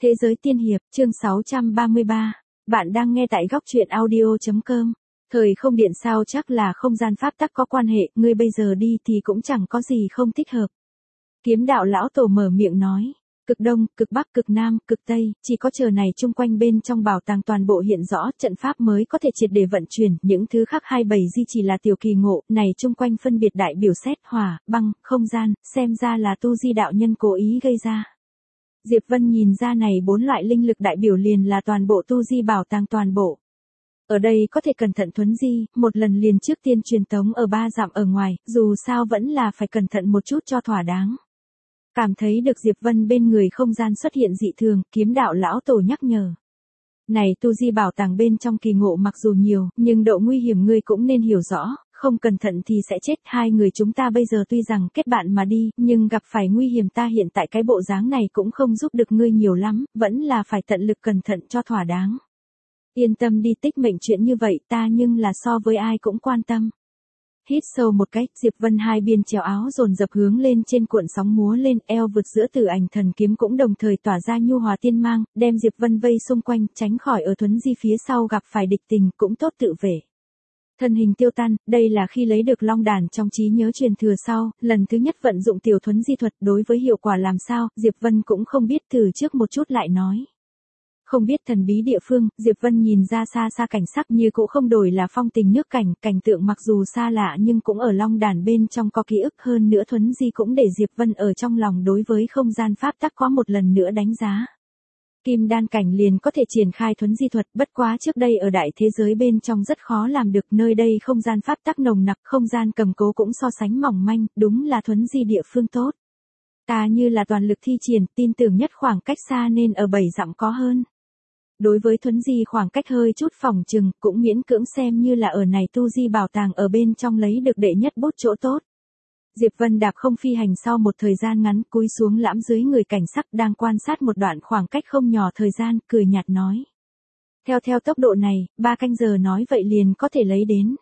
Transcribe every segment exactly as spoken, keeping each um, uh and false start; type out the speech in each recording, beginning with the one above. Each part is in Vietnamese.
Thế giới tiên hiệp, chương sáu trăm ba mươi ba. Bạn đang nghe tại góc truyện audio chấm com. Thời không điện sao chắc là không gian pháp tắc có quan hệ, ngươi bây giờ đi thì cũng chẳng có gì không thích hợp. Kiếm đạo lão tổ mở miệng nói. Cực đông, cực bắc, cực nam, cực tây, chỉ có chờ này chung quanh bên trong bảo tàng toàn bộ hiện rõ, trận pháp mới có thể triệt để vận chuyển, những thứ khác hai bảy di chỉ là tiểu kỳ ngộ, này chung quanh phân biệt đại biểu xét, hỏa, băng, không gian, xem ra là tu di đạo nhân cố ý gây ra. Diệp Vân nhìn ra này bốn loại linh lực đại biểu liền là toàn bộ tu di bảo tàng toàn bộ. Ở đây có thể cẩn thận thuấn di, một lần liền trước tiên truyền tống ở ba dặm ở ngoài, dù sao vẫn là phải cẩn thận một chút cho thỏa đáng. Cảm thấy được Diệp Vân bên người không gian xuất hiện dị thường, kiếm đạo lão tổ nhắc nhở. Này tu di bảo tàng bên trong kỳ ngộ mặc dù nhiều, nhưng độ nguy hiểm ngươi cũng nên hiểu rõ, không cẩn thận thì sẽ chết. Hai người chúng ta bây giờ tuy rằng kết bạn mà đi, nhưng gặp phải nguy hiểm ta hiện tại cái bộ dáng này cũng không giúp được ngươi nhiều lắm, vẫn là phải tận lực cẩn thận cho thỏa đáng. Yên tâm đi, tích mệnh chuyện như vậy ta nhưng là so với ai cũng quan tâm. Hít sâu một cái, Diệp Vân hai biên chéo áo dồn dập hướng lên trên cuộn sóng múa lên, eo vượt giữa tử ảnh thần kiếm cũng đồng thời tỏa ra nhu hòa tiên mang, đem Diệp Vân vây xung quanh, tránh khỏi ở thuấn di phía sau gặp phải địch tình, cũng tốt tự vệ. Thân hình tiêu tan, đây là khi lấy được long đàn trong trí nhớ truyền thừa sau, lần thứ nhất vận dụng tiểu thuấn di thuật, đối với hiệu quả làm sao, Diệp Vân cũng không biết, thử trước một chút lại nói. Không biết thần bí địa phương, Diệp Vân nhìn ra xa xa cảnh sắc như cũ không đổi là phong tình nước cảnh, cảnh tượng mặc dù xa lạ nhưng cũng ở long đàn bên trong có ký ức, hơn nữa thuấn di cũng để Diệp Vân ở trong lòng đối với không gian pháp tắc có một lần nữa đánh giá. Kim đan cảnh liền có thể triển khai thuấn di thuật, bất quá trước đây ở đại thế giới bên trong rất khó làm được, nơi đây không gian pháp tắc nồng nặc, không gian cầm cố cũng so sánh mỏng manh, đúng là thuấn di địa phương tốt. Ta như là toàn lực thi triển, tin tưởng nhất khoảng cách xa nên ở bảy dặm có hơn. Đối với thuấn di khoảng cách hơi chút phòng chừng, cũng miễn cưỡng xem như là ở này tu di bảo tàng ở bên trong lấy được đệ nhất bút chỗ tốt. Diệp Vân đạp không phi hành sau một thời gian ngắn, cúi xuống lãm dưới người cảnh sắc đang quan sát một đoạn khoảng cách không nhỏ thời gian, cười nhạt nói. Theo theo tốc độ này, ba canh giờ nói vậy liền có thể lấy đến.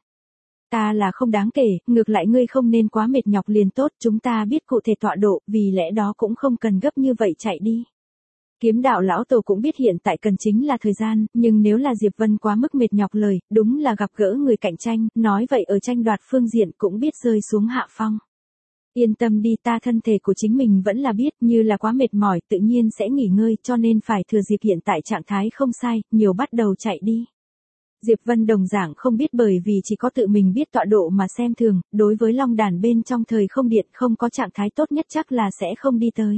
Ta là không đáng kể, ngược lại ngươi không nên quá mệt nhọc liền tốt, chúng ta biết cụ thể tọa độ, vì lẽ đó cũng không cần gấp như vậy chạy đi. Kiếm đạo lão tổ cũng biết hiện tại cần chính là thời gian, nhưng nếu là Diệp Vân quá mức mệt nhọc lời, đúng là gặp gỡ người cạnh tranh, nói vậy ở tranh đoạt phương diện cũng biết rơi xuống hạ phong. Yên tâm đi, ta thân thể của chính mình vẫn là biết, như là quá mệt mỏi tự nhiên sẽ nghỉ ngơi, cho nên phải thừa dịp hiện tại trạng thái không sai, nhiều bắt đầu chạy đi. Diệp Vân đồng dạng không biết, bởi vì chỉ có tự mình biết tọa độ mà xem thường, đối với long đàn bên trong thời không điện không có trạng thái tốt nhất chắc là sẽ không đi tới.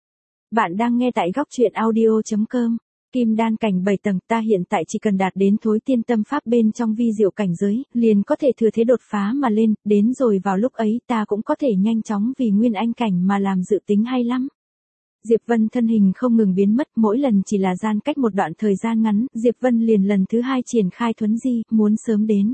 Bạn đang nghe tại góc truyện audio chấm com. Kim đan cảnh bảy tầng, ta hiện tại chỉ cần đạt đến thối tiên tâm pháp bên trong vi diệu cảnh giới, liền có thể thừa thế đột phá mà lên, đến rồi vào lúc ấy ta cũng có thể nhanh chóng vì nguyên anh cảnh mà làm dự tính hay lắm. Diệp Vân thân hình không ngừng biến mất, mỗi lần chỉ là gian cách một đoạn thời gian ngắn, Diệp Vân liền lần thứ hai triển khai thuấn di, muốn sớm đến.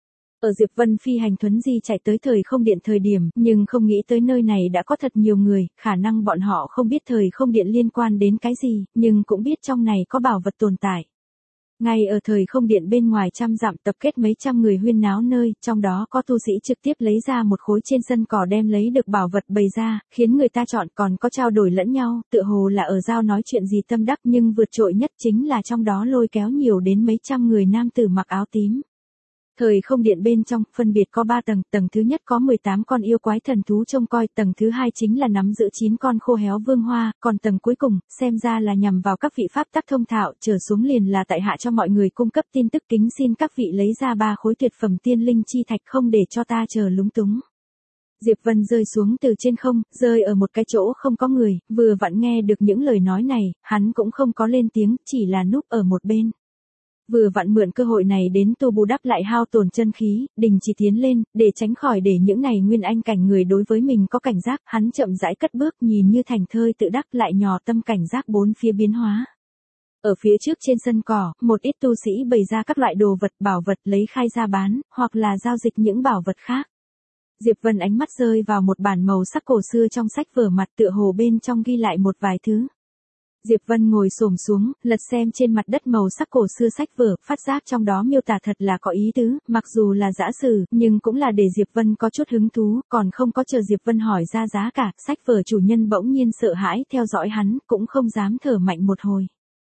Ở Diệp Vân phi hành thuấn di chạy tới thời không điện thời điểm, nhưng không nghĩ tới nơi này đã có thật nhiều người, khả năng bọn họ không biết thời không điện liên quan đến cái gì, nhưng cũng biết trong này có bảo vật tồn tại. Ngay ở thời không điện bên ngoài trăm dặm tập kết mấy trăm người huyên náo nơi, trong đó có tu sĩ trực tiếp lấy ra một khối trên sân cỏ đem lấy được bảo vật bày ra, khiến người ta chọn, còn có trao đổi lẫn nhau, tựa hồ là ở giao nói chuyện gì tâm đắc, nhưng vượt trội nhất chính là trong đó lôi kéo nhiều đến mấy trăm người nam tử mặc áo tím. Thời không điện bên trong, phân biệt có ba tầng, tầng thứ nhất có mười tám con yêu quái thần thú trông coi, tầng thứ hai chính là nắm giữ chín con khô héo vương hoa, còn tầng cuối cùng, xem ra là nhằm vào các vị pháp tắc thông thạo, trở xuống liền là tại hạ cho mọi người cung cấp tin tức, kính xin các vị lấy ra ba khối tuyệt phẩm tiên linh chi thạch không để cho ta chờ lúng túng. Diệp Vân rơi xuống từ trên không, rơi ở một cái chỗ không có người, vừa vặn nghe được những lời nói này, hắn cũng không có lên tiếng, chỉ là núp ở một bên. Vừa vặn mượn cơ hội này đến tu bù đắp lại hao tổn chân khí, đình chỉ tiến lên, để tránh khỏi để những này nguyên anh cảnh người đối với mình có cảnh giác, hắn chậm rãi cất bước, nhìn như thành thơi tự đắc lại nhò tâm cảnh giác bốn phía biến hóa. Ở phía trước trên sân cỏ, một ít tu sĩ bày ra các loại đồ vật bảo vật lấy khai ra bán, hoặc là giao dịch những bảo vật khác. Diệp Vân ánh mắt rơi vào một bản màu sắc cổ xưa trong sách vở mặt, tựa hồ bên trong ghi lại một vài thứ. Diệp Vân ngồi xổm xuống, lật xem trên mặt đất màu sắc cổ xưa sách vở, phát giác trong đó miêu tả thật là có ý tứ, mặc dù là giã sử, nhưng cũng là để Diệp Vân có chút hứng thú, còn không có chờ Diệp Vân hỏi ra giá cả, sách vở chủ nhân bỗng nhiên sợ hãi theo dõi hắn, cũng không dám thở mạnh một hồi.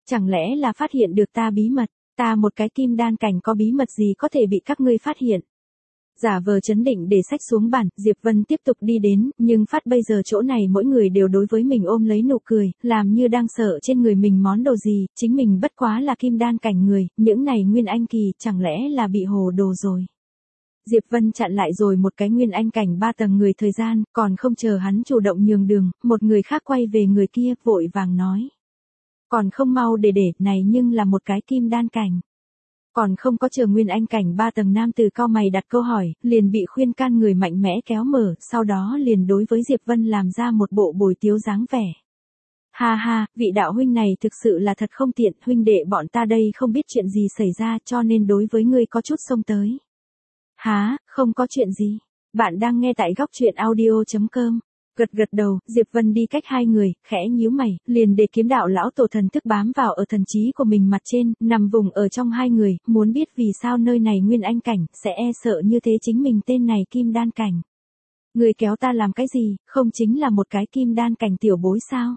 Chẳng lẽ là phát hiện được ta bí mật, ta một cái kim đan cảnh có bí mật gì có thể bị các ngươi phát hiện. Giả vờ chấn định để sách xuống bàn, Diệp Vân tiếp tục đi đến, nhưng phát bây giờ chỗ này mỗi người đều đối với mình ôm lấy nụ cười, làm như đang sợ trên người mình món đồ gì, chính mình bất quá là kim đan cảnh người, những này nguyên anh kỳ chẳng lẽ là bị hồ đồ rồi. Diệp Vân chặn lại rồi một cái nguyên anh cảnh ba tầng người thời gian, còn không chờ hắn chủ động nhường đường, một người khác quay về người kia, vội vàng nói. Còn không mau để để, này nhưng là một cái kim đan cảnh. Còn không có chờ nguyên anh cảnh ba tầng nam từ cao mày đặt câu hỏi, liền bị khuyên can người mạnh mẽ kéo mở, sau đó liền đối với Diệp Vân làm ra một bộ bồi tiếu dáng vẻ. Ha ha, vị đạo huynh này thực sự là thật không tiện, huynh đệ bọn ta đây không biết chuyện gì xảy ra cho nên đối với ngươi có chút xông tới. Há, không có chuyện gì. Bạn đang nghe tại góc truyện audio chấm com. Gật gật đầu, Diệp Vân đi cách hai người, khẽ nhíu mày, liền để kiếm đạo lão tổ thần thức bám vào ở thần trí của mình mặt trên, nằm vùng ở trong hai người, muốn biết vì sao nơi này nguyên anh cảnh, sẽ e sợ như thế chính mình tên này kim đan cảnh. Người kéo ta làm cái gì, không chính là một cái kim đan cảnh tiểu bối sao?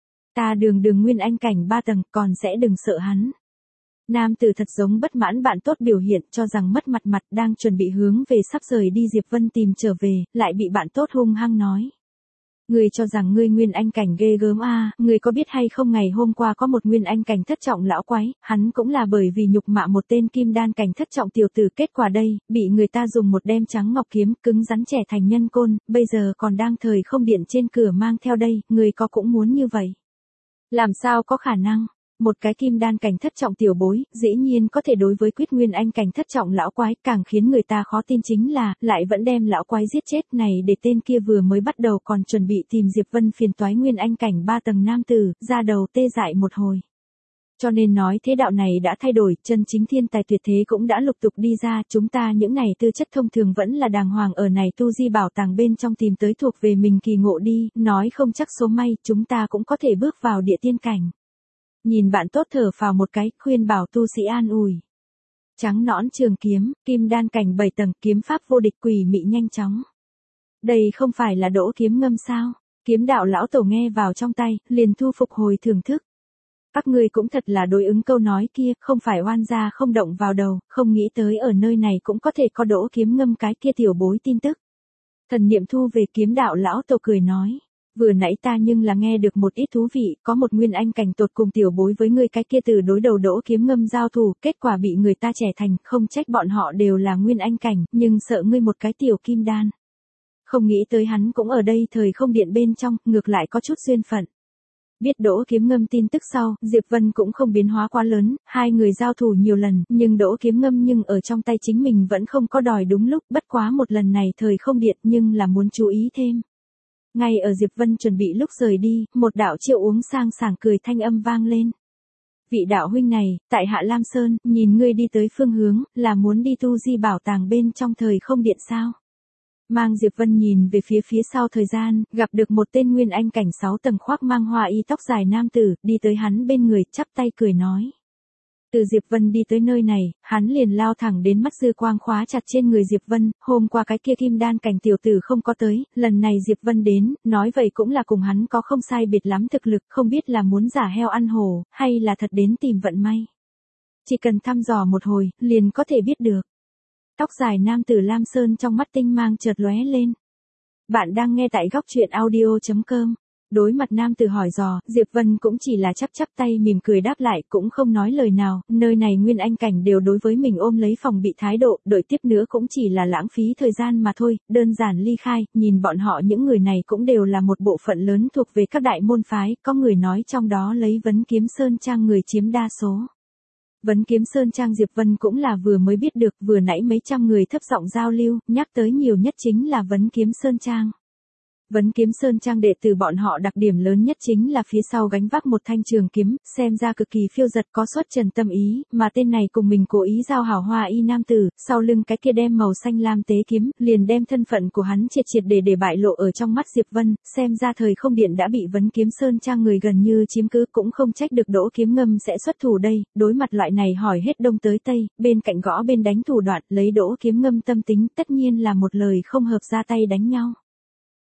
Ta đường đường nguyên anh cảnh ba tầng, còn sẽ đừng sợ hắn. Nam tử thật giống bất mãn bạn tốt biểu hiện cho rằng mất mặt mặt đang chuẩn bị hướng về sắp rời đi Diệp Vân tìm trở về, lại bị bạn tốt hung hăng nói. Ngươi cho rằng ngươi nguyên anh cảnh ghê gớm a, à, ngươi có biết hay không ngày hôm qua có một nguyên anh cảnh thất trọng lão quái, hắn cũng là bởi vì nhục mạ một tên kim đan cảnh thất trọng tiểu tử, kết quả đây, bị người ta dùng một đem trắng ngọc kiếm cứng rắn trẻ thành nhân côn, bây giờ còn đang thời không điện trên cửa mang theo đây, ngươi có cũng muốn như vậy. Làm sao có khả năng? Một cái kim đan cảnh thất trọng tiểu bối, dĩ nhiên có thể đối với quyết nguyên anh cảnh thất trọng lão quái, càng khiến người ta khó tin chính là, lại vẫn đem lão quái giết chết này để tên kia vừa mới bắt đầu còn chuẩn bị tìm Diệp Vân phiền toái nguyên anh cảnh ba tầng nam tử, ra đầu tê dại một hồi. Cho nên nói thế đạo này đã thay đổi, chân chính thiên tài tuyệt thế cũng đã lục tục đi ra, chúng ta những này tư chất thông thường vẫn là đàng hoàng ở này tu di bảo tàng bên trong tìm tới thuộc về mình kỳ ngộ đi, nói không chắc số may, chúng ta cũng có thể bước vào địa tiên cảnh. Nhìn bạn tốt thở phào một cái, khuyên bảo tu sĩ an ủi. Trắng nõn trường kiếm, kim đan cảnh bảy tầng, kiếm pháp vô địch quỷ mị nhanh chóng. Đây không phải là Đỗ Kiếm Ngâm sao? Kiếm đạo lão tổ nghe vào trong tay, liền thu phục hồi thưởng thức. Các ngươi cũng thật là đối ứng câu nói kia, không phải oan gia không động vào đầu, không nghĩ tới ở nơi này cũng có thể có Đỗ Kiếm Ngâm cái kia tiểu bối tin tức. Thần niệm thu về kiếm đạo lão tổ cười nói. Vừa nãy ta nhưng là nghe được một ít thú vị, có một nguyên anh cảnh tột cùng tiểu bối với ngươi cái kia từ đối đầu Đỗ Kiếm Ngâm giao thủ, kết quả bị người ta trẻ thành, không trách bọn họ đều là nguyên anh cảnh, nhưng sợ ngươi một cái tiểu kim đan. Không nghĩ tới hắn cũng ở đây thời không điện bên trong, ngược lại có chút duyên phận. Biết Đỗ Kiếm Ngâm tin tức sau, Diệp Vân cũng không biến hóa quá lớn, hai người giao thủ nhiều lần, nhưng Đỗ Kiếm Ngâm nhưng ở trong tay chính mình vẫn không có đòi đúng lúc, bất quá một lần này thời không điện nhưng là muốn chú ý thêm. Ngay ở Diệp Vân chuẩn bị lúc rời đi, một đạo Triệu uống sang sảng cười thanh âm vang lên. Vị đạo huynh này, tại Hạ Lam Sơn, nhìn ngươi đi tới phương hướng, là muốn đi tu di bảo tàng bên trong thời không điện sao? Mang Diệp Vân nhìn về phía phía sau thời gian, gặp được một tên nguyên anh cảnh sáu tầng khoác mang hoa y tóc dài nam tử, đi tới hắn bên người, chắp tay cười nói. Từ Diệp Vân đi tới nơi này, hắn liền lao thẳng đến mắt dư quang khóa chặt trên người Diệp Vân, hôm qua cái kia kim đan cảnh tiểu tử không có tới, lần này Diệp Vân đến, nói vậy cũng là cùng hắn có không sai biệt lắm thực lực, không biết là muốn giả heo ăn hổ, hay là thật đến tìm vận may. Chỉ cần thăm dò một hồi, liền có thể biết được. Tóc dài nam tử Lam Sơn trong mắt tinh mang chợt lóe lên. Bạn đang nghe tại góc truyện audio chấm com. Đối mặt nam tử hỏi dò, Diệp Vân cũng chỉ là chắp chắp tay mỉm cười đáp lại, cũng không nói lời nào, nơi này nguyên anh cảnh đều đối với mình ôm lấy phòng bị thái độ, đợi tiếp nữa cũng chỉ là lãng phí thời gian mà thôi, đơn giản ly khai, nhìn bọn họ những người này cũng đều là một bộ phận lớn thuộc về các đại môn phái, có người nói trong đó lấy Vấn Kiếm Sơn Trang người chiếm đa số. Vấn Kiếm Sơn Trang Diệp Vân cũng là vừa mới biết được, vừa nãy mấy trăm người thấp giọng giao lưu, nhắc tới nhiều nhất chính là Vấn Kiếm Sơn Trang. Vấn Kiếm Sơn Trang đệ tử bọn họ đặc điểm lớn nhất chính là phía sau gánh vác một thanh trường kiếm, xem ra cực kỳ phiêu giật có xuất trần tâm ý, mà tên này cùng mình cố ý giao hảo hoa y nam tử, sau lưng cái kia đem màu xanh lam tế kiếm, liền đem thân phận của hắn triệt triệt để để bại lộ ở trong mắt Diệp Vân, xem ra thời không điện đã bị Vấn Kiếm Sơn Trang người gần như chiếm cứ, cũng không trách được Đỗ Kiếm Ngâm sẽ xuất thủ đây, đối mặt loại này hỏi hết đông tới tây, bên cạnh gõ bên đánh thủ đoạn, lấy Đỗ Kiếm Ngâm tâm tính, tất nhiên là một lời không hợp ra tay đánh nhau.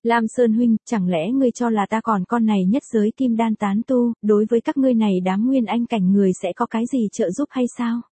Lam Sơn huynh, chẳng lẽ ngươi cho là ta còn con này nhất giới kim đan tán tu, đối với các ngươi này đám nguyên anh cảnh người sẽ có cái gì trợ giúp hay sao?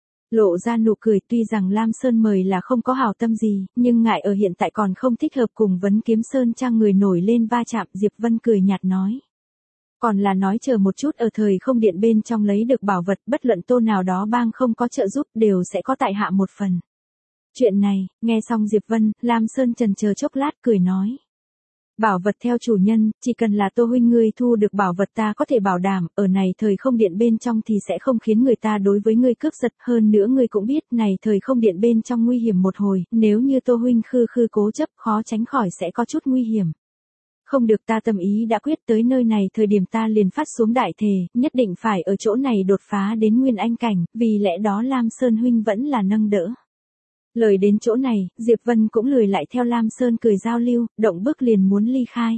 Lộ ra nụ cười, tuy rằng Lam Sơn mời là không có hảo tâm gì, nhưng ngại ở hiện tại còn không thích hợp cùng Vấn Kiếm Sơn trang người nổi lên va chạm, Diệp Vân cười nhạt nói. Còn là nói chờ một chút, ở thời không điện bên trong lấy được bảo vật, bất luận tô nào đó bang không có trợ giúp đều sẽ có tại hạ một phần. Chuyện này, nghe xong Diệp Vân, Lam Sơn chần chờ chốc lát cười nói. Bảo vật theo chủ nhân, chỉ cần là Tô huynh ngươi thu được bảo vật ta có thể bảo đảm, ở này thời không điện bên trong thì sẽ không khiến người ta đối với ngươi cướp giật, hơn nữa ngươi cũng biết, này thời không điện bên trong nguy hiểm một hồi, nếu như Tô huynh khư khư cố chấp, khó tránh khỏi sẽ có chút nguy hiểm. Không được, ta tâm ý đã quyết, tới nơi này thời điểm ta liền phát xuống đại thề, nhất định phải ở chỗ này đột phá đến nguyên anh cảnh, vì lẽ đó Lam Sơn huynh vẫn là nâng đỡ. Lời đến chỗ này, Diệp Vân cũng lười lại theo Lam Sơn cười giao lưu, động bước liền muốn ly khai.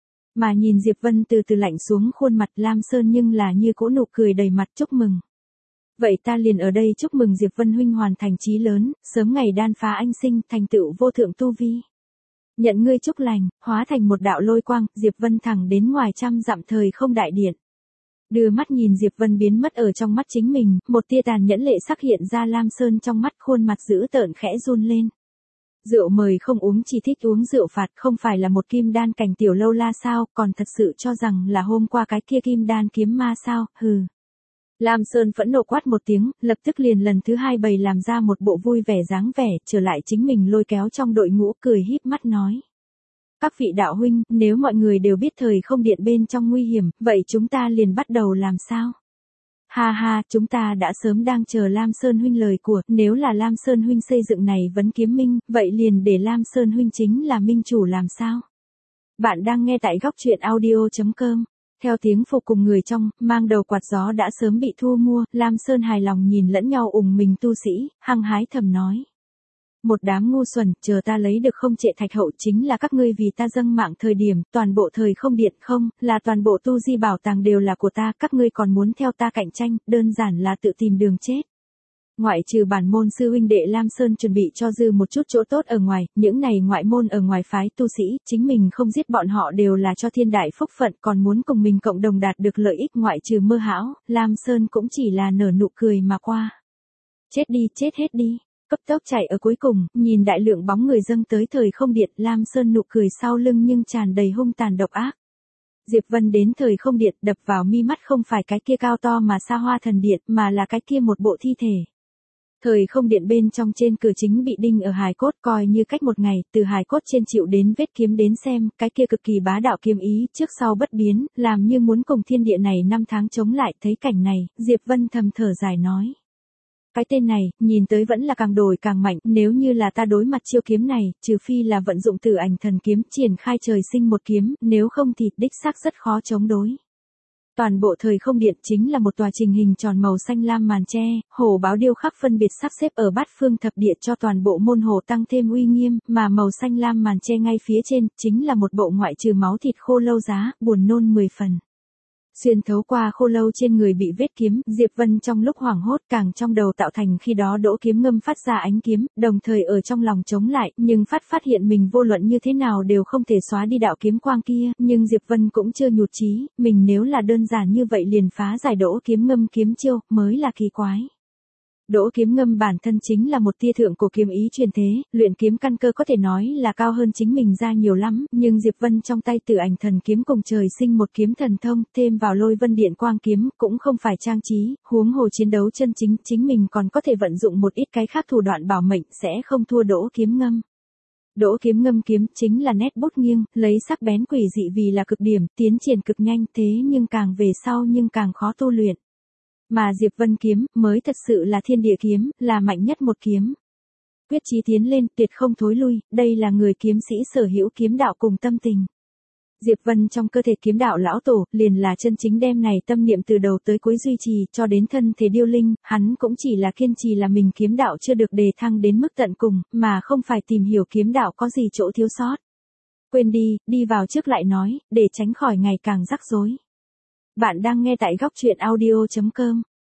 Mà nhìn Diệp Vân từ từ lạnh xuống khuôn mặt, Lam Sơn nhưng là như cỗ nụ cười đầy mặt chúc mừng. Vậy ta liền ở đây chúc mừng Diệp Vân huynh hoàn thành chí lớn, sớm ngày đan phá anh sinh, thành tựu vô thượng tu vi. Nhận ngươi chúc lành, hóa thành một đạo lôi quang, Diệp Vân thẳng đến ngoài trăm dặm thời không đại điện. Đưa mắt nhìn Diệp Vân biến mất ở trong mắt chính mình, một tia tàn nhẫn lệ sắc hiện ra Lam Sơn trong mắt, khuôn mặt dữ tợn khẽ run lên. Rượu mời không uống, chỉ thích uống rượu phạt, không phải là một kim đan cảnh tiểu lâu la sao, còn thật sự cho rằng là hôm qua cái kia kim đan kiếm ma sao, hừ. Lam Sơn phẫn nộ quát một tiếng, lập tức liền lần thứ hai bày làm ra một bộ vui vẻ dáng vẻ, trở lại chính mình lôi kéo trong đội ngũ, cười híp mắt nói. Các vị đạo huynh, nếu mọi người đều biết thời không điện bên trong nguy hiểm, vậy chúng ta liền bắt đầu làm sao? Ha ha, chúng ta đã sớm đang chờ Lam Sơn huynh lời của, nếu là Lam Sơn huynh xây dựng này Vấn Kiếm Minh, vậy liền để Lam Sơn huynh chính là minh chủ làm sao? Bạn đang nghe tại góc truyện audio chấm com. Theo tiếng phục cùng người trong, mang đầu quạt gió đã sớm bị thu mua, Lam Sơn hài lòng nhìn lẫn nhau ủng mình tu sĩ, hăng hái thầm nói. Một đám ngu xuẩn, chờ ta lấy được không trệ thạch hậu chính là các ngươi vì ta dâng mạng thời điểm, toàn bộ thời không điện không, là toàn bộ tu di bảo tàng đều là của ta, các ngươi còn muốn theo ta cạnh tranh, đơn giản là tự tìm đường chết. Ngoại trừ bản môn sư huynh đệ Lam Sơn chuẩn bị cho dư một chút chỗ tốt ở ngoài, những này ngoại môn ở ngoài phái tu sĩ, chính mình không giết bọn họ đều là cho thiên đại phúc phận, còn muốn cùng mình cộng đồng đạt được lợi ích. Ngoại trừ Mơ Hão, Lam Sơn cũng chỉ là nở nụ cười mà qua. Chết đi, chết hết đi. Cấp tốc chạy ở cuối cùng, nhìn đại lượng bóng người dâng tới thời không điện, Lam Sơn nụ cười sau lưng nhưng tràn đầy hung tàn độc ác. Diệp Vân đến thời không điện, đập vào mi mắt không phải cái kia cao to mà xa hoa thần điện, mà là cái kia một bộ thi thể. Thời không điện bên trong trên cửa chính bị đinh ở hài cốt, coi như cách một ngày, từ hài cốt trên chịu đến vết kiếm đến xem, cái kia cực kỳ bá đạo kiếm ý, trước sau bất biến, làm như muốn cùng thiên địa này năm tháng chống lại. Thấy cảnh này, Diệp Vân thầm thở dài nói. Cái tên này, nhìn tới vẫn là càng đổi càng mạnh, nếu như là ta đối mặt chiêu kiếm này, trừ phi là vận dụng Tử Ảnh Thần Kiếm triển khai trời sinh một kiếm, nếu không thì đích xác rất khó chống đối. Toàn bộ thời không điện chính là một tòa trình hình tròn màu xanh lam màn tre, hồ báo điêu khắc phân biệt sắp xếp ở bát phương thập địa cho toàn bộ môn hồ tăng thêm uy nghiêm, mà màu xanh lam màn tre ngay phía trên, chính là một bộ ngoại trừ máu thịt khô lâu giá, buồn nôn mười phần. Xuyên thấu qua khô lâu trên người bị vết kiếm, Diệp Vân trong lúc hoảng hốt càng trong đầu tạo thành khi đó đỗ kiếm ngâm phát ra ánh kiếm, đồng thời ở trong lòng chống lại, nhưng phát phát hiện mình vô luận như thế nào đều không thể xóa đi đạo kiếm quang kia, nhưng Diệp Vân cũng chưa nhụt chí, mình nếu là đơn giản như vậy liền phá giải đỗ kiếm ngâm kiếm chiêu, mới là kỳ quái. Đỗ kiếm ngâm bản thân chính là một tia thượng cổ kiếm ý truyền thế, luyện kiếm căn cơ có thể nói là cao hơn chính mình ra nhiều lắm, nhưng Diệp Vân trong tay Tử Ảnh Thần Kiếm cùng trời sinh một kiếm thần thông, thêm vào Lôi Vân Điện Quang Kiếm, cũng không phải trang trí, huống hồ chiến đấu chân chính, chính mình còn có thể vận dụng một ít cái khác thủ đoạn bảo mệnh, sẽ không thua Đỗ kiếm ngâm. Đỗ kiếm ngâm kiếm chính là nét bút nghiêng, lấy sắc bén quỷ dị vì là cực điểm, tiến triển cực nhanh, thế nhưng càng về sau nhưng càng khó tu luyện. Mà Diệp Vân kiếm, mới thật sự là thiên địa kiếm, là mạnh nhất một kiếm. Quyết chí tiến lên, tuyệt không thối lui, đây là người kiếm sĩ sở hữu kiếm đạo cùng tâm tình. Diệp Vân trong cơ thể kiếm đạo lão tổ, liền là chân chính đem này tâm niệm từ đầu tới cuối duy trì, cho đến thân thể điêu linh, hắn cũng chỉ là kiên trì là mình kiếm đạo chưa được đề thăng đến mức tận cùng, mà không phải tìm hiểu kiếm đạo có gì chỗ thiếu sót. Quên đi, đi vào trước lại nói, để tránh khỏi ngày càng rắc rối. Bạn đang nghe tại góc truyện audio chấm com.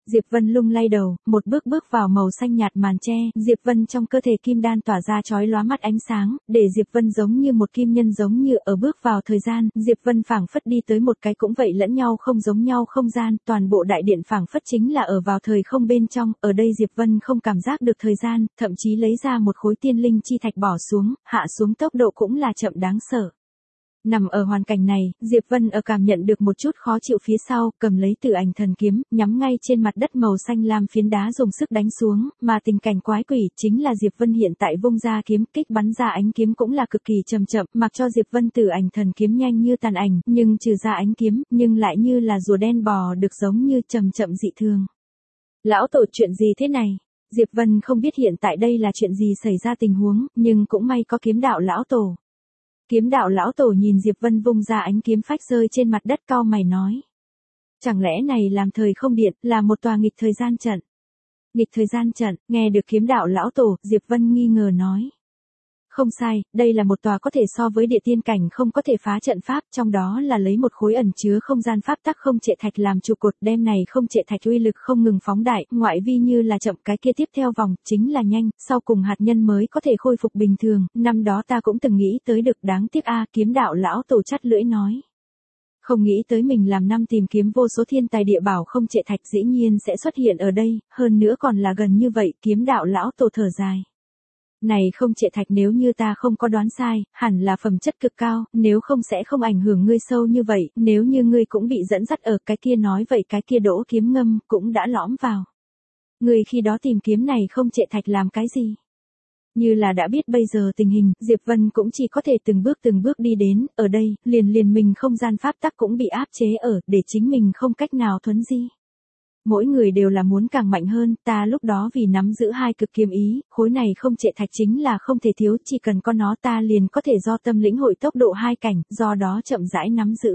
Diệp Vân lung lay đầu, một bước bước vào màu xanh nhạt màn che, Diệp Vân trong cơ thể kim đan tỏa ra chói lóa mắt ánh sáng, để Diệp Vân giống như một kim nhân giống như ở bước vào thời gian, Diệp Vân phảng phất đi tới một cái cũng vậy lẫn nhau không giống nhau không gian, toàn bộ đại điện phảng phất chính là ở vào thời không bên trong, ở đây Diệp Vân không cảm giác được thời gian, thậm chí lấy ra một khối tiên linh chi thạch bỏ xuống, hạ xuống tốc độ cũng là chậm đáng sợ. Nằm ở hoàn cảnh này, Diệp Vân ở cảm nhận được một chút khó chịu phía sau, cầm lấy Tử Ảnh Thần Kiếm, nhắm ngay trên mặt đất màu xanh lam phiến đá dùng sức đánh xuống, mà tình cảnh quái quỷ chính là Diệp Vân hiện tại vung ra kiếm, kích bắn ra ánh kiếm cũng là cực kỳ chậm chậm, mặc cho Diệp Vân Tử Ảnh Thần Kiếm nhanh như tàn ảnh, nhưng trừ ra ánh kiếm, nhưng lại như là rùa đen bò được giống như chậm chậm dị thường. Lão tổ, chuyện gì thế này? Diệp Vân không biết hiện tại đây là chuyện gì xảy ra tình huống, nhưng cũng may có kiếm đạo lão tổ. Kiếm đạo lão tổ nhìn Diệp Vân vung ra ánh kiếm phách rơi trên mặt đất cau mày nói. Chẳng lẽ này làm thời không điện, là một tòa nghịch thời gian trận? Nghịch thời gian trận, nghe được kiếm đạo lão tổ, Diệp Vân nghi ngờ nói. Không sai, đây là một tòa có thể so với địa tiên cảnh không có thể phá trận pháp, trong đó là lấy một khối ẩn chứa không gian pháp tắc không trệ thạch làm trụ cột, đem này không trệ thạch uy lực không ngừng phóng đại, ngoại vi như là chậm cái kia tiếp theo vòng, chính là nhanh, sau cùng hạt nhân mới có thể khôi phục bình thường, năm đó ta cũng từng nghĩ tới được, đáng tiếc a, kiếm đạo lão tổ chắt lưỡi nói. Không nghĩ tới mình làm năm tìm kiếm vô số thiên tài địa bảo không trệ thạch dĩ nhiên sẽ xuất hiện ở đây, hơn nữa còn là gần như vậy, kiếm đạo lão tổ thở dài. Này không trệ thạch nếu như ta không có đoán sai, hẳn là phẩm chất cực cao, nếu không sẽ không ảnh hưởng ngươi sâu như vậy, nếu như ngươi cũng bị dẫn dắt ở cái kia nói vậy cái kia đỗ kiếm ngâm cũng đã lõm vào. Ngươi khi đó tìm kiếm này không trệ thạch làm cái gì? Như là đã biết bây giờ tình hình, Diệp Vân cũng chỉ có thể từng bước từng bước đi đến, ở đây, liền liền mình không gian pháp tắc cũng bị áp chế ở, để chính mình không cách nào thuấn di. Mỗi người đều là muốn càng mạnh hơn, ta lúc đó vì nắm giữ hai cực kiếm ý, khối này không trệ thạch chính là không thể thiếu, chỉ cần có nó ta liền có thể do tâm lĩnh hội tốc độ hai cảnh, do đó chậm rãi nắm giữ.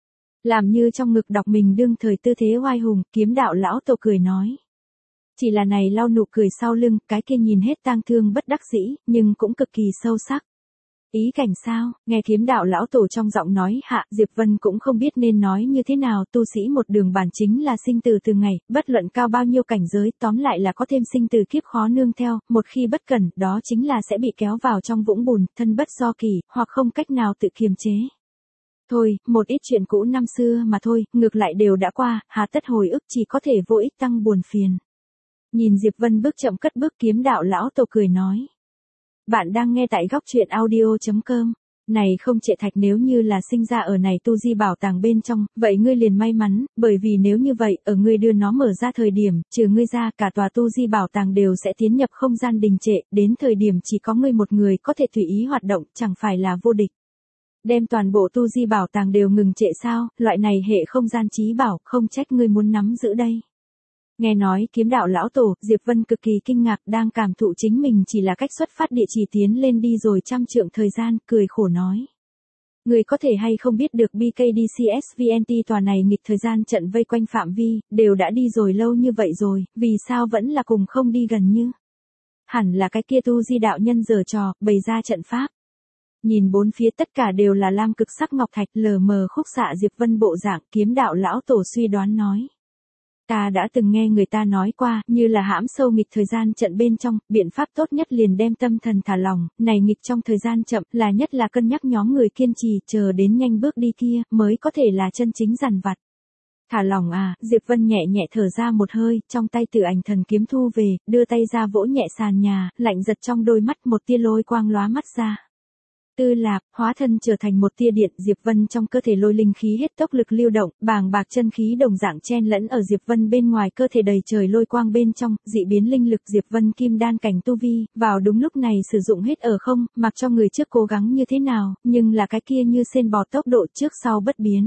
Làm như trong ngực đọc mình đương thời tư thế oai hùng, kiếm đạo lão tổ cười nói. Chỉ là này lau nụ cười sau lưng, cái kia nhìn hết tang thương bất đắc dĩ, nhưng cũng cực kỳ sâu sắc. Ý cảnh sao, nghe kiếm đạo lão tổ trong giọng nói hạ, Diệp Vân cũng không biết nên nói như thế nào, tu sĩ một đường bản chính là sinh tử từ ngày, bất luận cao bao nhiêu cảnh giới, tóm lại là có thêm sinh tử kiếp khó nương theo, một khi bất cẩn, đó chính là sẽ bị kéo vào trong vũng bùn, thân bất do kỳ, hoặc không cách nào tự kiềm chế. Thôi, một ít chuyện cũ năm xưa mà thôi, ngược lại đều đã qua, hà tất hồi ức chỉ có thể vô ích tăng buồn phiền. Nhìn Diệp Vân bước chậm cất bước kiếm đạo lão tổ cười nói. Bạn đang nghe tại góc truyện audio chấm com. Này không trệ thạch nếu như là sinh ra ở này tu di bảo tàng bên trong, vậy ngươi liền may mắn, bởi vì nếu như vậy, ở ngươi đưa nó mở ra thời điểm, trừ ngươi ra cả tòa tu di bảo tàng đều sẽ tiến nhập không gian đình trệ, đến thời điểm chỉ có ngươi một người có thể tùy ý hoạt động, chẳng phải là vô địch. Đem toàn bộ tu di bảo tàng đều ngừng trệ sao, loại này hệ không gian trí bảo, không trách ngươi muốn nắm giữ đây. Nghe nói kiếm đạo lão tổ, Diệp Vân cực kỳ kinh ngạc đang cảm thụ chính mình chỉ là cách xuất phát địa chỉ tiến lên đi rồi trăm trượng thời gian, cười khổ nói. Người có thể hay không biết được bê ca đê xê ét vê en tê tòa này nghịch thời gian trận vây quanh phạm vi, đều đã đi rồi lâu như vậy rồi, vì sao vẫn là cùng không đi gần như. Hẳn là cái kia tu di đạo nhân giở trò, bày ra trận pháp. Nhìn bốn phía tất cả đều là lam cực sắc ngọc thạch lờ mờ khúc xạ Diệp Vân bộ dạng, kiếm đạo lão tổ suy đoán nói. Ta đã từng nghe người ta nói qua, như là hãm sâu nghịch thời gian trận bên trong, biện pháp tốt nhất liền đem tâm thần thả lỏng, này nghịch trong thời gian chậm, là nhất là cân nhắc nhóm người kiên trì, chờ đến nhanh bước đi kia, mới có thể là chân chính dằn vặt. Thả lỏng à, Diệp Vân nhẹ nhẹ thở ra một hơi, trong tay Tử Ảnh Thần Kiếm thu về, đưa tay ra vỗ nhẹ sàn nhà, lạnh giật trong đôi mắt một tia lôi quang lóa mắt ra. Tư lạc, hóa thân trở thành một tia điện, Diệp Vân trong cơ thể lôi linh khí hết tốc lực lưu động, bàng bạc chân khí đồng dạng chen lẫn ở Diệp Vân bên ngoài cơ thể đầy trời lôi quang bên trong, dị biến linh lực Diệp Vân kim đan cảnh tu vi, vào đúng lúc này sử dụng hết ở không, mặc cho người trước cố gắng như thế nào, nhưng là cái kia như sên bò tốc độ trước sau bất biến.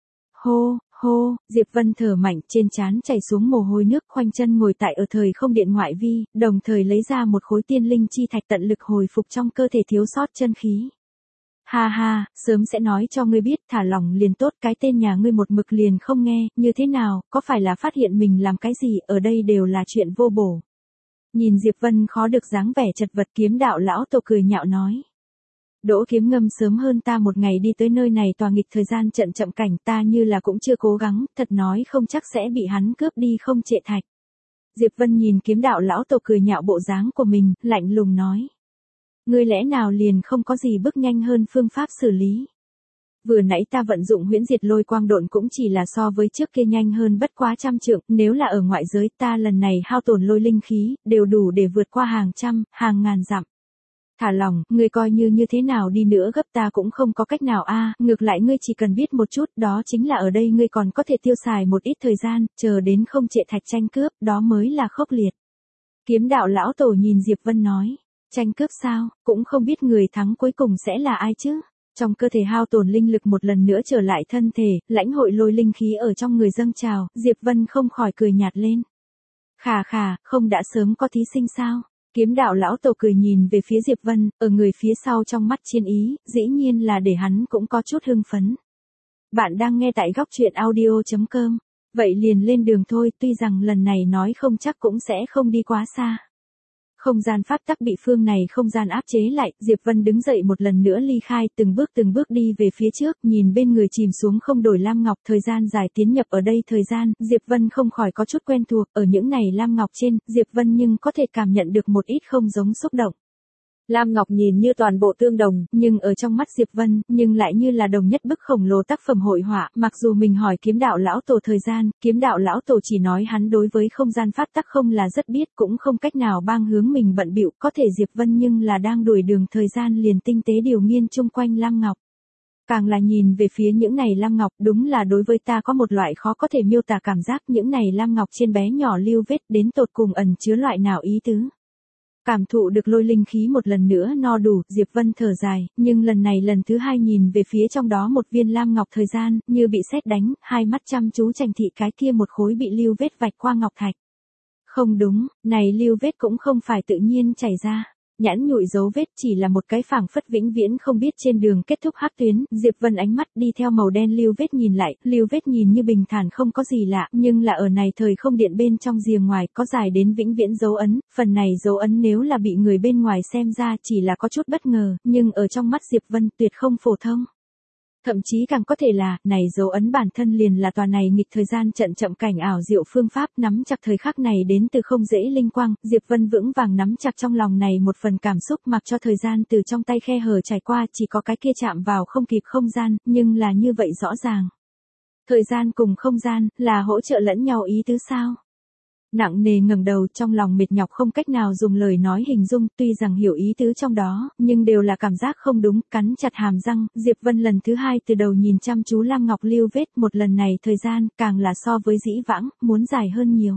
Hô, hô, Diệp Vân thở mạnh, trên trán chảy xuống mồ hôi nước, khoanh chân ngồi tại ở thời không điện ngoại vi, đồng thời lấy ra một khối tiên linh chi thạch tận lực hồi phục trong cơ thể thiếu sót chân khí. Ha ha, sớm sẽ nói cho ngươi biết, thả lỏng liền tốt, cái tên nhà ngươi một mực liền không nghe, như thế nào, có phải là phát hiện mình làm cái gì, ở đây đều là chuyện vô bổ. Nhìn Diệp Vân khó được dáng vẻ chật vật kiếm đạo lão tổ cười nhạo nói. Đỗ Kiếm Ngâm sớm hơn ta một ngày đi tới nơi này tòa nghịch thời gian trận chậm cảnh, ta như là cũng chưa cố gắng, thật nói không chắc sẽ bị hắn cướp đi không trệ thạch. Diệp Vân nhìn Kiếm đạo lão tổ cười nhạo bộ dáng của mình, lạnh lùng nói. Ngươi lẽ nào liền không có gì bước nhanh hơn phương pháp xử lý. Vừa nãy ta vận dụng huyễn diệt lôi quang độn cũng chỉ là so với trước kia nhanh hơn bất quá trăm trượng, nếu là ở ngoại giới ta lần này hao tổn lôi linh khí, đều đủ để vượt qua hàng trăm, hàng ngàn dặm. Thả lòng, ngươi coi như như thế nào đi nữa gấp ta cũng không có cách nào a, ngược lại ngươi chỉ cần biết một chút, đó chính là ở đây ngươi còn có thể tiêu xài một ít thời gian, chờ đến không trệ thạch tranh cướp, đó mới là khốc liệt. Kiếm đạo lão tổ nhìn Diệp Vân nói, tranh cướp sao, cũng không biết người thắng cuối cùng sẽ là ai chứ. Trong cơ thể hao tổn linh lực một lần nữa trở lại thân thể, lãnh hội lôi linh khí ở trong người dâng trào, Diệp Vân không khỏi cười nhạt lên. Khà khà, không đã sớm có thí sinh sao? Kiếm đạo lão tổ cười nhìn về phía Diệp Vân, ở người phía sau trong mắt chiến ý, dĩ nhiên là để hắn cũng có chút hưng phấn. Bạn đang nghe tại góc truyện audio chấm com. Vậy liền lên đường thôi, tuy rằng lần này nói không chắc cũng sẽ không đi quá xa. Không gian pháp tắc bị phương này không gian áp chế lại, Diệp Vân đứng dậy một lần nữa ly khai, từng bước từng bước đi về phía trước, nhìn bên người chìm xuống không đổi lam ngọc, thời gian dài tiến nhập ở đây thời gian, Diệp Vân không khỏi có chút quen thuộc, ở những này lam ngọc trên, Diệp Vân nhưng có thể cảm nhận được một ít không giống xúc động. Lam ngọc nhìn như toàn bộ tương đồng, nhưng ở trong mắt Diệp Vân, nhưng lại như là đồng nhất bức khổng lồ tác phẩm hội họa, mặc dù mình hỏi kiếm đạo lão tổ thời gian, kiếm đạo lão tổ chỉ nói hắn đối với không gian pháp tắc không là rất biết, cũng không cách nào bang hướng mình bận bịu, có thể Diệp Vân nhưng là đang đuổi đường thời gian liền tinh tế điều nghiên chung quanh lam ngọc. Càng là nhìn về phía những này lam ngọc, đúng là đối với ta có một loại khó có thể miêu tả cảm giác, những này lam ngọc trên bé nhỏ lưu vết đến tột cùng ẩn chứa loại nào ý tứ. Cảm thụ được lôi linh khí một lần nữa no đủ, Diệp Vân thở dài, nhưng lần này lần thứ hai nhìn về phía trong đó một viên lam ngọc thời gian, như bị sét đánh, hai mắt chăm chú trành thị cái kia một khối bị lưu vết vạch qua ngọc thạch. Không đúng, này lưu vết cũng không phải tự nhiên chảy ra. Nhãn nhụi dấu vết chỉ là một cái phảng phất vĩnh viễn không biết trên đường kết thúc hắc tuyến, Diệp Vân ánh mắt đi theo màu đen lưu vết nhìn lại, lưu vết nhìn như bình thản không có gì lạ, nhưng là ở này thời không điện bên trong rìa ngoài có dài đến vĩnh viễn dấu ấn, phần này dấu ấn nếu là bị người bên ngoài xem ra chỉ là có chút bất ngờ, nhưng ở trong mắt Diệp Vân tuyệt không phổ thông. Thậm chí càng có thể là, này dấu ấn bản thân liền là tòa này nghịch thời gian trận chậm cảnh ảo diệu phương pháp nắm chặt thời khắc này đến từ không dễ linh quang, Diệp Vân vững vàng nắm chặt trong lòng này một phần cảm xúc mặc cho thời gian từ trong tay khe hở trải qua chỉ có cái kia chạm vào không kịp không gian, nhưng là như vậy rõ ràng. Thời gian cùng không gian, là hỗ trợ lẫn nhau ý tứ sao? Nặng nề ngẩng đầu trong lòng mệt nhọc không cách nào dùng lời nói hình dung, tuy rằng hiểu ý tứ trong đó, nhưng đều là cảm giác không đúng, cắn chặt hàm răng, Diệp Vân lần thứ hai từ đầu nhìn chăm chú lam ngọc lưu vết, một lần này thời gian, càng là so với dĩ vãng, muốn dài hơn nhiều.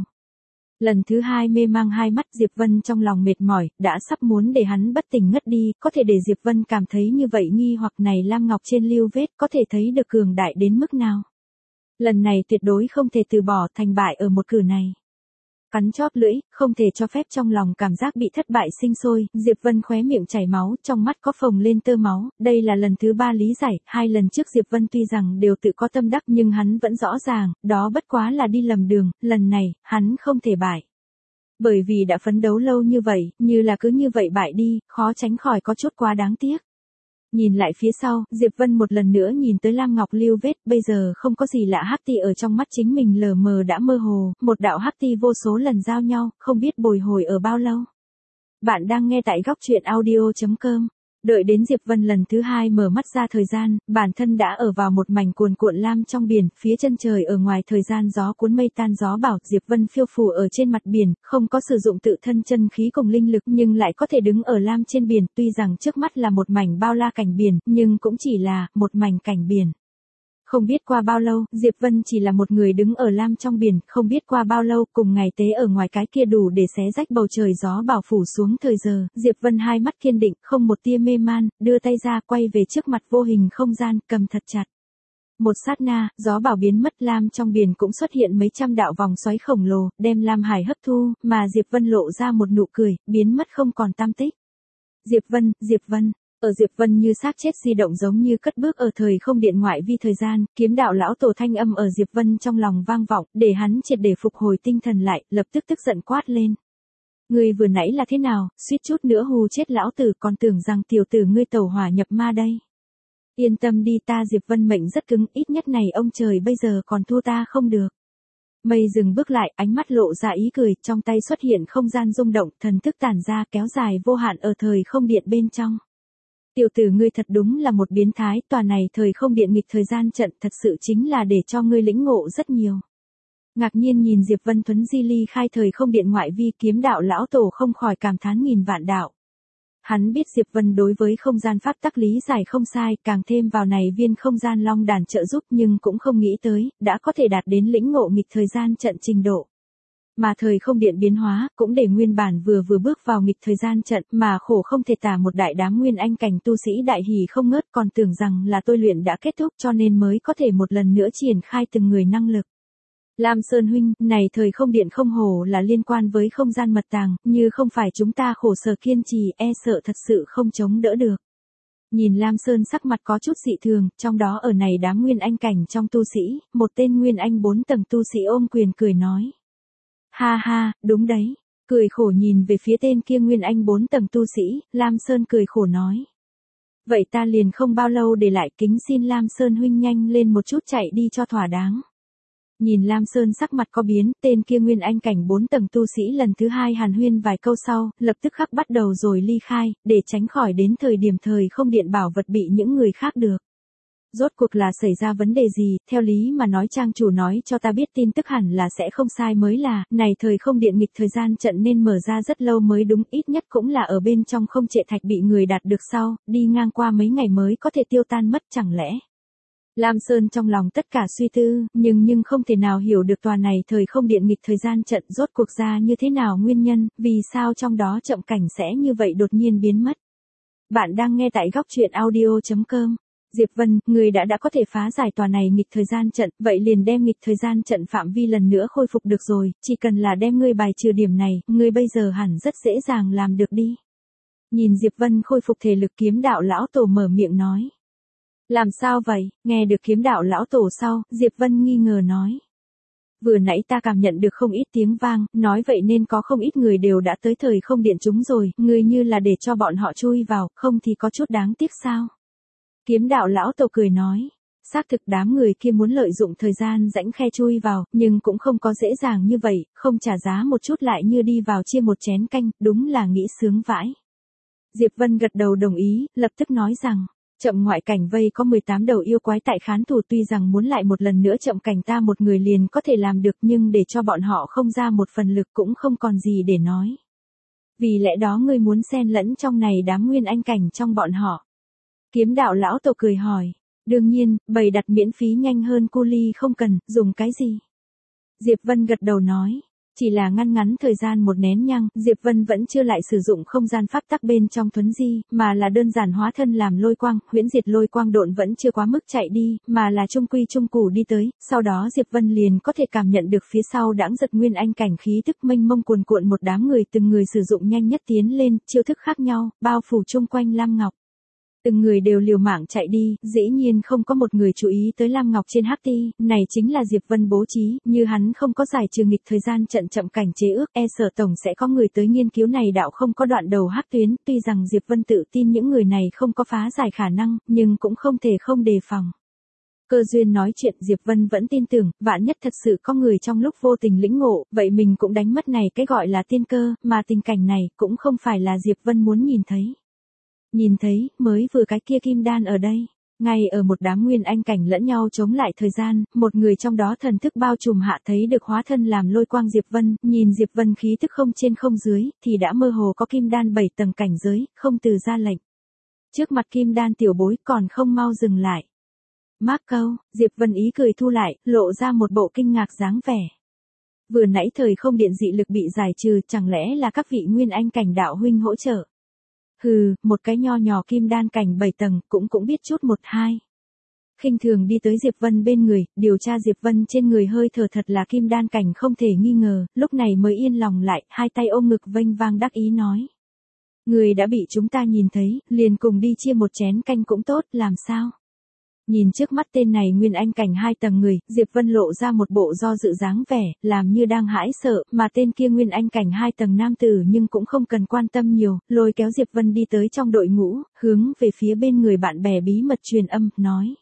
Lần thứ hai mê mang hai mắt Diệp Vân trong lòng mệt mỏi, đã sắp muốn để hắn bất tỉnh ngất đi, có thể để Diệp Vân cảm thấy như vậy nghi hoặc này lam ngọc trên lưu vết có thể thấy được cường đại đến mức nào. Lần này tuyệt đối không thể từ bỏ thành bại ở một cử này. Cắn chóp lưỡi, không thể cho phép trong lòng cảm giác bị thất bại sinh sôi, Diệp Vân khóe miệng chảy máu, trong mắt có phồng lên tơ máu, đây là lần thứ ba lý giải, hai lần trước Diệp Vân tuy rằng đều tự có tâm đắc nhưng hắn vẫn rõ ràng, đó bất quá là đi lầm đường, lần này, hắn không thể bại. Bởi vì đã phấn đấu lâu như vậy, như là cứ như vậy bại đi, khó tránh khỏi có chút quá đáng tiếc. Nhìn lại phía sau, Diệp Vân một lần nữa nhìn tới lam ngọc lưu vết, bây giờ không có gì lạ hắc ti ở trong mắt chính mình lờ mờ đã mơ hồ, một đạo hắc ti vô số lần giao nhau, không biết bồi hồi ở bao lâu. Bạn đang nghe tại góc truyện audio chấm com. Đợi đến Diệp Vân lần thứ hai mở mắt ra thời gian, bản thân đã ở vào một mảnh cuồn cuộn lam trong biển, phía chân trời ở ngoài thời gian gió cuốn mây tan gió bảo, Diệp Vân phiêu phù ở trên mặt biển, không có sử dụng tự thân chân khí cùng linh lực nhưng lại có thể đứng ở lam trên biển, tuy rằng trước mắt là một mảnh bao la cảnh biển, nhưng cũng chỉ là một mảnh cảnh biển. Không biết qua bao lâu, Diệp Vân chỉ là một người đứng ở lam trong biển, không biết qua bao lâu, cùng ngày tế ở ngoài cái kia đủ để xé rách bầu trời gió bảo phủ xuống thời giờ, Diệp Vân hai mắt kiên định, không một tia mê man, đưa tay ra quay về trước mặt vô hình không gian, cầm thật chặt. Một sát na, gió bảo biến mất lam trong biển cũng xuất hiện mấy trăm đạo vòng xoáy khổng lồ, đem lam hải hấp thu, mà Diệp Vân lộ ra một nụ cười, biến mất không còn tăm tích. Diệp Vân, Diệp Vân. Ở Diệp Vân như xác chết di động giống như cất bước ở thời không điện ngoại vi thời gian, kiếm đạo lão tổ thanh âm ở Diệp Vân trong lòng vang vọng, để hắn triệt để phục hồi tinh thần lại, lập tức tức giận quát lên. Ngươi vừa nãy là thế nào, suýt chút nữa hù chết lão tử, còn tưởng rằng tiểu tử ngươi tẩu hỏa nhập ma đây. Yên tâm đi, ta Diệp Vân mệnh rất cứng, ít nhất này ông trời bây giờ còn thua ta không được. Mây dừng bước lại, ánh mắt lộ ra ý cười, trong tay xuất hiện không gian rung động, thần thức tản ra kéo dài vô hạn ở thời không điện bên trong. Tiểu tử ngươi thật đúng là một biến thái, tòa này thời không điện nghịch thời gian trận thật sự chính là để cho ngươi lĩnh ngộ rất nhiều. Ngạc nhiên nhìn Diệp Vân thuấn di ly khai thời không điện ngoại vi, kiếm đạo lão tổ không khỏi cảm thán nghìn vạn đạo. Hắn biết Diệp Vân đối với không gian pháp tắc lý giải không sai, càng thêm vào này viên không gian long đàn trợ giúp, nhưng cũng không nghĩ tới, đã có thể đạt đến lĩnh ngộ nghịch thời gian trận trình độ. Mà thời không điện biến hóa, cũng để nguyên bản vừa vừa bước vào nghịch thời gian trận, mà khổ không thể tả một đại đám nguyên anh cảnh tu sĩ đại hỉ không ngớt, còn tưởng rằng là tôi luyện đã kết thúc cho nên mới có thể một lần nữa triển khai từng người năng lực. Lam Sơn huynh, này thời không điện không hổ là liên quan với không gian mật tàng, như không phải chúng ta khổ sở kiên trì, e sợ thật sự không chống đỡ được. Nhìn Lam Sơn sắc mặt có chút dị thường, trong đó ở này đám nguyên anh cảnh trong tu sĩ, một tên nguyên anh bốn tầng tu sĩ ôm quyền cười nói. Ha ha, đúng đấy, cười khổ nhìn về phía tên kia nguyên anh bốn tầng tu sĩ, Lam Sơn cười khổ nói. Vậy ta liền không bao lâu để lại, kính xin Lam Sơn huynh nhanh lên một chút chạy đi cho thỏa đáng. Nhìn Lam Sơn sắc mặt có biến, tên kia nguyên anh cảnh bốn tầng tu sĩ lần thứ hai hàn huyên vài câu sau, lập tức khắc bắt đầu rồi ly khai, để tránh khỏi đến thời điểm thời không điện bảo vật bị những người khác được. Rốt cuộc là xảy ra vấn đề gì, theo lý mà nói trang chủ nói cho ta biết tin tức hẳn là sẽ không sai mới là, này thời không điện nghịch thời gian trận nên mở ra rất lâu mới đúng, ít nhất cũng là ở bên trong không trệ thạch bị người đạt được sau, đi ngang qua mấy ngày mới có thể tiêu tan mất chẳng lẽ. Lam Sơn trong lòng tất cả suy tư, nhưng nhưng không thể nào hiểu được tòa này thời không điện nghịch thời gian trận rốt cuộc ra như thế nào nguyên nhân, vì sao trong đó chậm cảnh sẽ như vậy đột nhiên biến mất. Bạn đang nghe tại góc truyện audio chấm com. Diệp Vân, người đã đã có thể phá giải tòa này nghịch thời gian trận, vậy liền đem nghịch thời gian trận phạm vi lần nữa khôi phục được rồi, chỉ cần là đem ngươi bài trừ điểm này, ngươi bây giờ hẳn rất dễ dàng làm được đi. Nhìn Diệp Vân khôi phục thể lực, kiếm đạo lão tổ mở miệng nói. Làm sao vậy, nghe được kiếm đạo lão tổ sau, Diệp Vân nghi ngờ nói. Vừa nãy ta cảm nhận được không ít tiếng vang, nói vậy nên có không ít người đều đã tới thời không điện chúng rồi, người như là để cho bọn họ chui vào, không thì có chút đáng tiếc sao. Kiếm đạo lão tổ cười nói, xác thực đám người kia muốn lợi dụng thời gian rãnh khe chui vào, nhưng cũng không có dễ dàng như vậy, không trả giá một chút lại như đi vào chia một chén canh, đúng là nghĩ sướng vãi. Diệp Vân gật đầu đồng ý, lập tức nói rằng, chậm ngoại cảnh vây có mười tám đầu yêu quái tại khán thủ, tuy rằng muốn lại một lần nữa chậm cảnh ta một người liền có thể làm được, nhưng để cho bọn họ không ra một phần lực cũng không còn gì để nói. Vì lẽ đó ngươi muốn xen lẫn trong này đám nguyên anh cảnh trong bọn họ. Kiếm đạo lão tổ cười hỏi, đương nhiên, bày đặt miễn phí nhanh hơn cu ly không cần, dùng cái gì? Diệp Vân gật đầu nói, chỉ là ngăn ngắn thời gian một nén nhang, Diệp Vân vẫn chưa lại sử dụng không gian pháp tắc bên trong thuấn di, mà là đơn giản hóa thân làm lôi quang, huyễn diệt lôi quang độn vẫn chưa quá mức chạy đi, mà là trung quy trung củ đi tới, sau đó Diệp Vân liền có thể cảm nhận được phía sau đãng giật nguyên anh cảnh khí tức mênh mông cuồn cuộn, một đám người từng người sử dụng nhanh nhất tiến lên, chiêu thức khác nhau, bao phủ chung quanh Lam Ngọc. Từng người đều liều mạng chạy đi, dĩ nhiên không có một người chú ý tới Lam Ngọc trên hắc ti, này chính là Diệp Vân bố trí, như hắn không có giải trừ nghịch thời gian trận chậm cảnh chế ước, e sợ tổng sẽ có người tới nghiên cứu này đạo không có đoạn đầu hắc tuyến, tuy rằng Diệp Vân tự tin những người này không có phá giải khả năng, nhưng cũng không thể không đề phòng. Cơ duyên nói chuyện, Diệp Vân vẫn tin tưởng, vạn nhất thật sự có người trong lúc vô tình lĩnh ngộ, vậy mình cũng đánh mất này cái gọi là tiên cơ, mà tình cảnh này cũng không phải là Diệp Vân muốn nhìn thấy. Nhìn thấy, mới vừa cái kia kim đan ở đây, ngay ở một đám nguyên anh cảnh lẫn nhau chống lại thời gian, một người trong đó thần thức bao trùm hạ thấy được hóa thân làm lôi quang Diệp Vân, nhìn Diệp Vân khí tức không trên không dưới, thì đã mơ hồ có kim đan bảy tầng cảnh giới, không từ ra lệnh. Trước mặt kim đan tiểu bối còn không mau dừng lại. Mác câu, Diệp Vân ý cười thu lại, lộ ra một bộ kinh ngạc dáng vẻ. Vừa nãy thời không điện dị lực bị giải trừ, chẳng lẽ là các vị nguyên anh cảnh đạo huynh hỗ trợ? Hừ, một cái nho nhỏ kim đan cảnh bảy tầng, cũng cũng biết chút một hai. Khinh thường đi tới Diệp Vân bên người, điều tra Diệp Vân trên người hơi thở thật là kim đan cảnh không thể nghi ngờ, lúc này mới yên lòng lại, hai tay ôm ngực vênh vang đắc ý nói. Người đã bị chúng ta nhìn thấy, liền cùng đi chia một chén canh cũng tốt, làm sao? Nhìn trước mắt tên này nguyên anh cảnh hai tầng người, Diệp Vân lộ ra một bộ do dự dáng vẻ, làm như đang hãi sợ, mà tên kia nguyên anh cảnh hai tầng nam tử nhưng cũng không cần quan tâm nhiều, lôi kéo Diệp Vân đi tới trong đội ngũ, hướng về phía bên người bạn bè bí mật truyền âm, nói.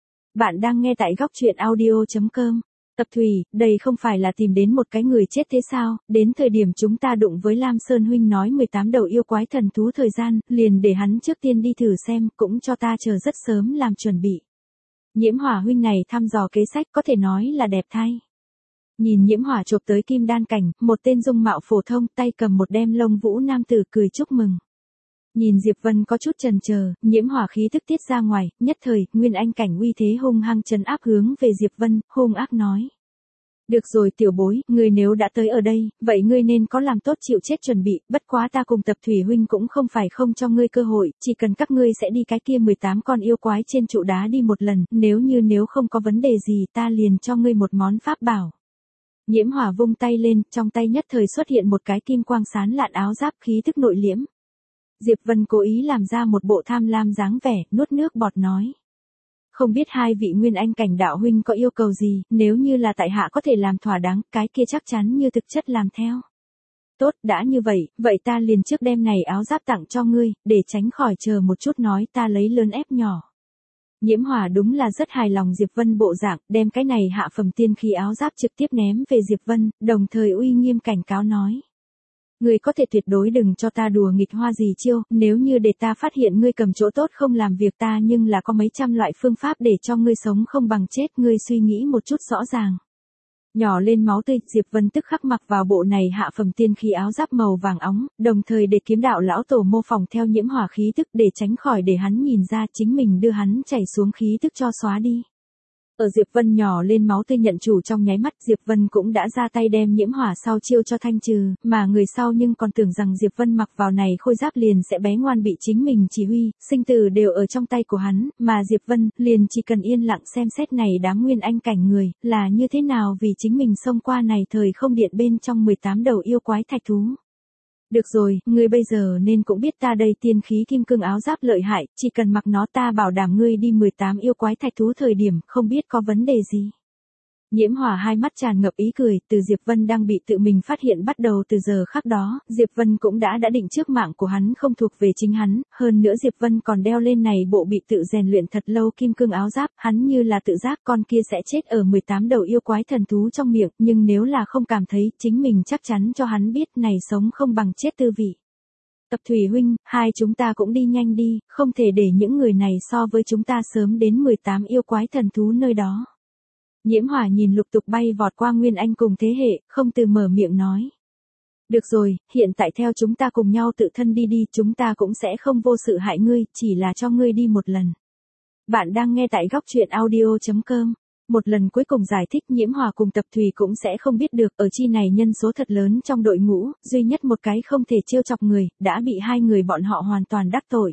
Bạn đang nghe tại góc truyện audio chấm com. Tập Thủy, đây không phải là tìm đến một cái người chết thế sao, đến thời điểm chúng ta đụng với Lam Sơn huynh nói mười tám đầu yêu quái thần thú thời gian, liền để hắn trước tiên đi thử xem, cũng cho ta chờ rất sớm làm chuẩn bị. Nhiễm Hỏa huynh này thăm dò kế sách có thể nói là đẹp thay. Nhìn Nhiễm Hỏa chộp tới kim đan cảnh, một tên dung mạo phổ thông tay cầm một đem lông vũ nam tử cười chúc mừng. Nhìn Diệp Vân có chút chần chờ, Nhiễm Hỏa khí tức tiết ra ngoài, nhất thời, nguyên anh cảnh uy thế hung hăng trấn áp hướng về Diệp Vân, hung ác nói. Được rồi tiểu bối, ngươi nếu đã tới ở đây, vậy ngươi nên có làm tốt chịu chết chuẩn bị, bất quá ta cùng Tập Thủy huynh cũng không phải không cho ngươi cơ hội, chỉ cần các ngươi sẽ đi cái kia mười tám con yêu quái trên trụ đá đi một lần, nếu như nếu không có vấn đề gì ta liền cho ngươi một món pháp bảo. Nhiễm Hỏa vung tay lên, trong tay nhất thời xuất hiện một cái kim quang sán lạn áo giáp khí tức nội liễm. Diệp Vân cố ý làm ra một bộ tham lam dáng vẻ, nuốt nước bọt nói. Không biết hai vị nguyên anh cảnh đạo huynh có yêu cầu gì, nếu như là tại hạ có thể làm thỏa đáng, cái kia chắc chắn như thực chất làm theo. Tốt, đã như vậy, vậy ta liền trước đem này áo giáp tặng cho ngươi, để tránh khỏi chờ một chút nói ta lấy lớn ép nhỏ. Nhiễm Hỏa đúng là rất hài lòng Diệp Vân bộ dạng, đem cái này hạ phẩm tiên khí áo giáp trực tiếp ném về Diệp Vân, đồng thời uy nghiêm cảnh cáo nói. Ngươi có thể tuyệt đối đừng cho ta đùa nghịch hoa gì chiêu, nếu như để ta phát hiện ngươi cầm chỗ tốt không làm việc ta nhưng là có mấy trăm loại phương pháp để cho ngươi sống không bằng chết, ngươi suy nghĩ một chút rõ ràng. Nhỏ lên máu tươi, Diệp Vân tức khắc mặc vào bộ này hạ phẩm tiên khí áo giáp màu vàng óng, đồng thời để kiếm đạo lão tổ mô phỏng theo Nhiễm Hỏa khí tức để tránh khỏi để hắn nhìn ra chính mình đưa hắn chảy xuống khí tức cho xóa đi. Ở Diệp Vân nhỏ lên máu tươi nhận chủ trong nháy mắt, Diệp Vân cũng đã ra tay đem Nhiễm Hỏa sau chiêu cho thanh trừ, mà người sau nhưng còn tưởng rằng Diệp Vân mặc vào này khôi giáp liền sẽ bé ngoan bị chính mình chỉ huy, sinh tử đều ở trong tay của hắn, mà Diệp Vân liền chỉ cần yên lặng xem xét này đám nguyên anh cảnh người, là như thế nào vì chính mình xông qua này thời không điện bên trong mười tám đầu yêu quái thạch thú. Được rồi, ngươi bây giờ nên cũng biết ta đây tiên khí kim cương áo giáp lợi hại, chỉ cần mặc nó ta bảo đảm ngươi đi mười tám yêu quái thạch thú thời điểm, không biết có vấn đề gì. Nhiễm Hỏa hai mắt tràn ngập ý cười, từ Diệp Vân đang bị tự mình phát hiện bắt đầu từ giờ khắc đó, Diệp Vân cũng đã đã định trước mạng của hắn không thuộc về chính hắn, hơn nữa Diệp Vân còn đeo lên này bộ bị tự rèn luyện thật lâu kim cương áo giáp, hắn như là tự giác con kia sẽ chết ở mười tám đầu yêu quái thần thú trong miệng, nhưng nếu là không cảm thấy, chính mình chắc chắn cho hắn biết này sống không bằng chết tư vị. Tập Thủy huynh, hai chúng ta cũng đi nhanh đi, không thể để những người này so với chúng ta sớm đến mười tám yêu quái thần thú nơi đó. Nhiễm Hỏa nhìn lục tục bay vọt qua nguyên anh cùng thế hệ, không từ mở miệng nói. Được rồi, hiện tại theo chúng ta cùng nhau tự thân đi đi, chúng ta cũng sẽ không vô sự hại ngươi, chỉ là cho ngươi đi một lần. Bạn đang nghe tại góc truyện audio chấm com. Một lần cuối cùng giải thích Nhiễm Hỏa cùng Tập Thủy cũng sẽ không biết được, ở chi này nhân số thật lớn trong đội ngũ, duy nhất một cái không thể trêu chọc người, đã bị hai người bọn họ hoàn toàn đắc tội.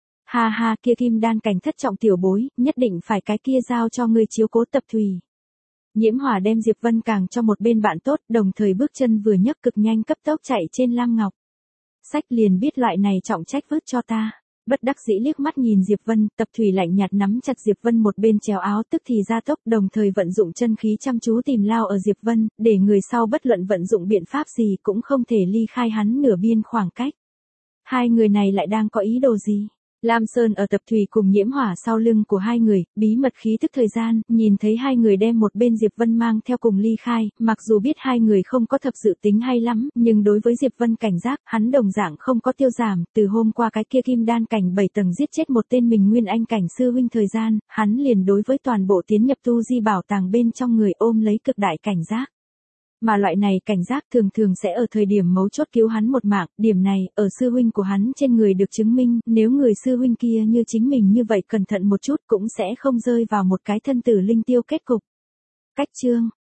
Ha ha, kia kim đan cảnh thất trọng tiểu bối, nhất định phải cái kia giao cho ngươi chiếu cố Tập Thủy. Nhiễm Hỏa đem Diệp Vân càng cho một bên bạn tốt, đồng thời bước chân vừa nhấc cực nhanh cấp tốc chạy trên lam ngọc. Sách liền biết loại này trọng trách vứt cho ta. Bất đắc dĩ liếc mắt nhìn Diệp Vân, Tập Thủy lạnh nhạt nắm chặt Diệp Vân một bên chéo áo tức thì ra tốc, đồng thời vận dụng chân khí chăm chú tìm lao ở Diệp Vân, để người sau bất luận vận dụng biện pháp gì cũng không thể ly khai hắn nửa biên khoảng cách. Hai người này lại đang có ý đồ gì? Lam Sơn ở Tập Thủy cùng Nhiễm Hỏa sau lưng của hai người, bí mật khí tức thời gian, nhìn thấy hai người đem một bên Diệp Vân mang theo cùng ly khai, mặc dù biết hai người không có thật sự tính hay lắm, nhưng đối với Diệp Vân cảnh giác, hắn đồng dạng không có tiêu giảm, từ hôm qua cái kia kim đan cảnh bảy tầng giết chết một tên mình nguyên anh cảnh sư huynh thời gian, hắn liền đối với toàn bộ tiến nhập tu di bảo tàng bên trong người ôm lấy cực đại cảnh giác. Mà loại này cảnh giác thường thường sẽ ở thời điểm mấu chốt cứu hắn một mạng, điểm này, ở sư huynh của hắn trên người được chứng minh, nếu người sư huynh kia như chính mình như vậy cẩn thận một chút cũng sẽ không rơi vào một cái thân tử linh tiêu kết cục. Cách chương